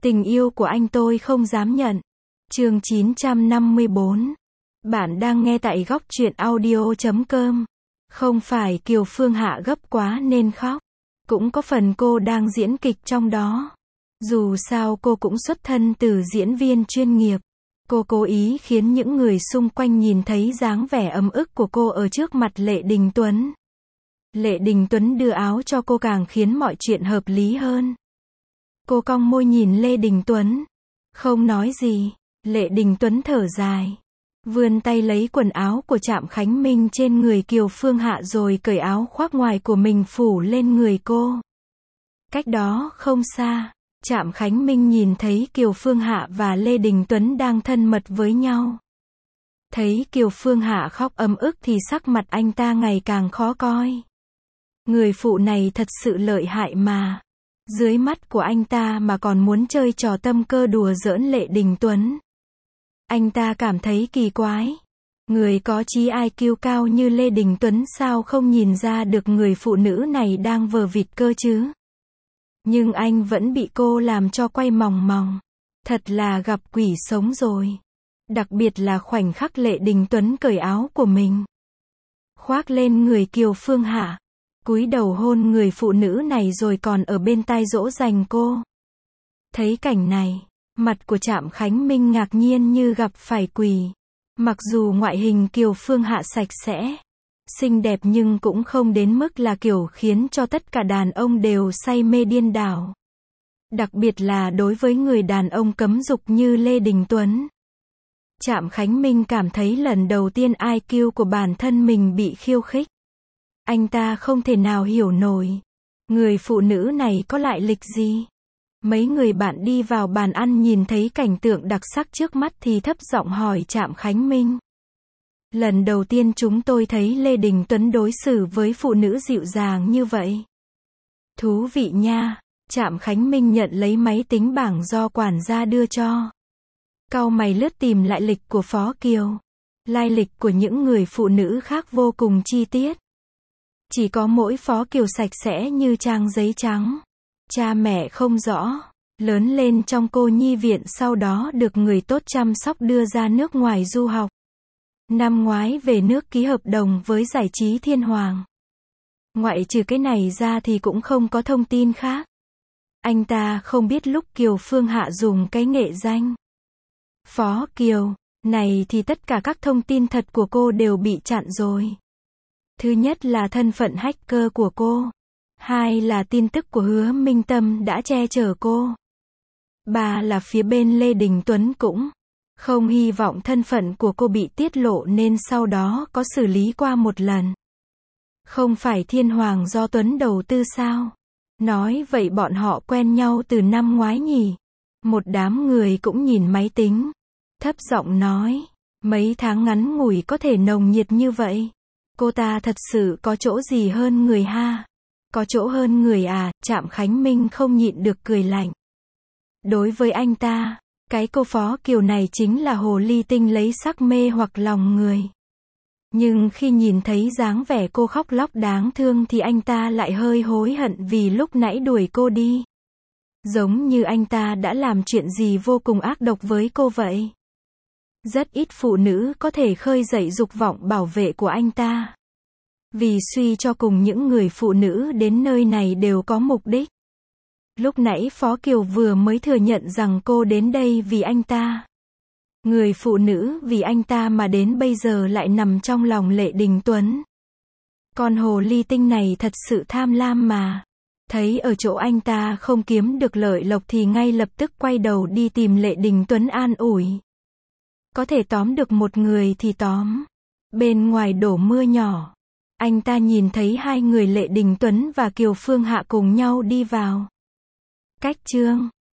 Tình yêu của anh tôi không dám nhận. Chương 954. Bạn đang nghe tại góc truyện audio.com. Không phải Kiều Phương Hạ gấp quá nên khóc. Cũng có phần cô đang diễn kịch trong đó. Dù sao cô cũng xuất thân từ diễn viên chuyên nghiệp. Cô cố ý khiến những người xung quanh nhìn thấy dáng vẻ ấm ức của cô ở trước mặt Lệ Đình Tuấn. Lệ Đình Tuấn đưa áo cho cô càng khiến mọi chuyện hợp lý hơn. Cô cong môi nhìn Lê Đình Tuấn. Không nói gì. Lệ Đình Tuấn thở dài. Vươn tay lấy quần áo của Trạm Khánh Minh trên người Kiều Phương Hạ rồi cởi áo khoác ngoài của mình phủ lên người cô. Cách đó không xa, Trạm Khánh Minh nhìn thấy Kiều Phương Hạ và Lê Đình Tuấn đang thân mật với nhau. Thấy Kiều Phương Hạ khóc ấm ức thì sắc mặt anh ta ngày càng khó coi. Người phụ này thật sự lợi hại mà. Dưới mắt của anh ta mà còn muốn chơi trò tâm cơ đùa giỡn Lệ Đình Tuấn. Anh ta cảm thấy kỳ quái. Người có trí IQ cao như Lê Đình Tuấn sao không nhìn ra được người phụ nữ này đang vờ vịt cơ chứ? Nhưng anh vẫn bị cô làm cho quay mòng mòng. Thật là gặp quỷ sống rồi. Đặc biệt là khoảnh khắc Lệ Đình Tuấn cởi áo của mình, khoác lên người Kiều Phương Hạ, cúi đầu hôn người phụ nữ này rồi còn ở bên tai dỗ dành cô. Thấy cảnh này, mặt của Trạm Khánh Minh ngạc nhiên như gặp phải quỷ. Mặc dù ngoại hình Kiều Phương Hạ sạch sẽ, xinh đẹp nhưng cũng không đến mức là kiểu khiến cho tất cả đàn ông đều say mê điên đảo. Đặc biệt là đối với người đàn ông cấm dục như Lê Đình Tuấn. Trạm Khánh Minh cảm thấy lần đầu tiên IQ của bản thân mình bị khiêu khích. Anh ta không thể nào hiểu nổi. Người phụ nữ này có lại lịch gì? Mấy người bạn đi vào bàn ăn nhìn thấy cảnh tượng đặc sắc trước mắt thì thấp giọng hỏi Trạm Khánh Minh. Lần đầu tiên chúng tôi thấy Lê Đình Tuấn đối xử với phụ nữ dịu dàng như vậy. Thú vị nha. Trạm Khánh Minh nhận lấy máy tính bảng do quản gia đưa cho. Cau mày lướt tìm lại lịch của Phó Kiều. Lai lịch của những người phụ nữ khác vô cùng chi tiết. Chỉ có mỗi Phó Kiều sạch sẽ như trang giấy trắng. Cha mẹ không rõ. Lớn lên trong cô nhi viện sau đó được người tốt chăm sóc đưa ra nước ngoài du học. Năm ngoái về nước ký hợp đồng với giải trí Thiên Hoàng. Ngoại trừ cái này ra thì cũng không có thông tin khác. Anh ta không biết lúc Kiều Phương Hạ dùng cái nghệ danh Phó Kiều này thì tất cả các thông tin thật của cô đều bị chặn rồi. Thứ nhất là thân phận hacker của cô. Hai là tin tức của Hứa Minh Tâm đã che chở cô. Ba là phía bên Lê Đình Tuấn cũng không hy vọng thân phận của cô bị tiết lộ nên sau đó có xử lý qua một lần. Không phải Thiên Hoàng do Tuấn đầu tư sao? Nói vậy bọn họ quen nhau từ năm ngoái nhỉ? Một đám người cũng nhìn máy tính. Thấp giọng nói. Mấy tháng ngắn ngủi có thể nồng nhiệt như vậy. Cô ta thật sự có chỗ gì hơn người ha? Có chỗ hơn người à? Trạm Khánh Minh không nhịn được cười lạnh. Đối với anh ta, cái cô Phó Kiều này chính là hồ ly tinh lấy sắc mê hoặc lòng người. Nhưng khi nhìn thấy dáng vẻ cô khóc lóc đáng thương thì anh ta lại hơi hối hận vì lúc nãy đuổi cô đi. Giống như anh ta đã làm chuyện gì vô cùng ác độc với cô vậy. Rất ít phụ nữ có thể khơi dậy dục vọng bảo vệ của anh ta. Vì suy cho cùng những người phụ nữ đến nơi này đều có mục đích. Lúc nãy Phó Kiều vừa mới thừa nhận rằng cô đến đây vì anh ta. Người phụ nữ vì anh ta mà đến bây giờ lại nằm trong lòng Lệ Đình Tuấn. Con hồ ly tinh này thật sự tham lam mà. Thấy ở chỗ anh ta không kiếm được lợi lộc thì ngay lập tức quay đầu đi tìm Lệ Đình Tuấn an ủi. Có thể tóm được một người thì tóm. Bên ngoài đổ mưa nhỏ. Anh ta nhìn thấy hai người Lệ Đình Tuấn và Kiều Phương Hạ cùng nhau đi vào. Cách chương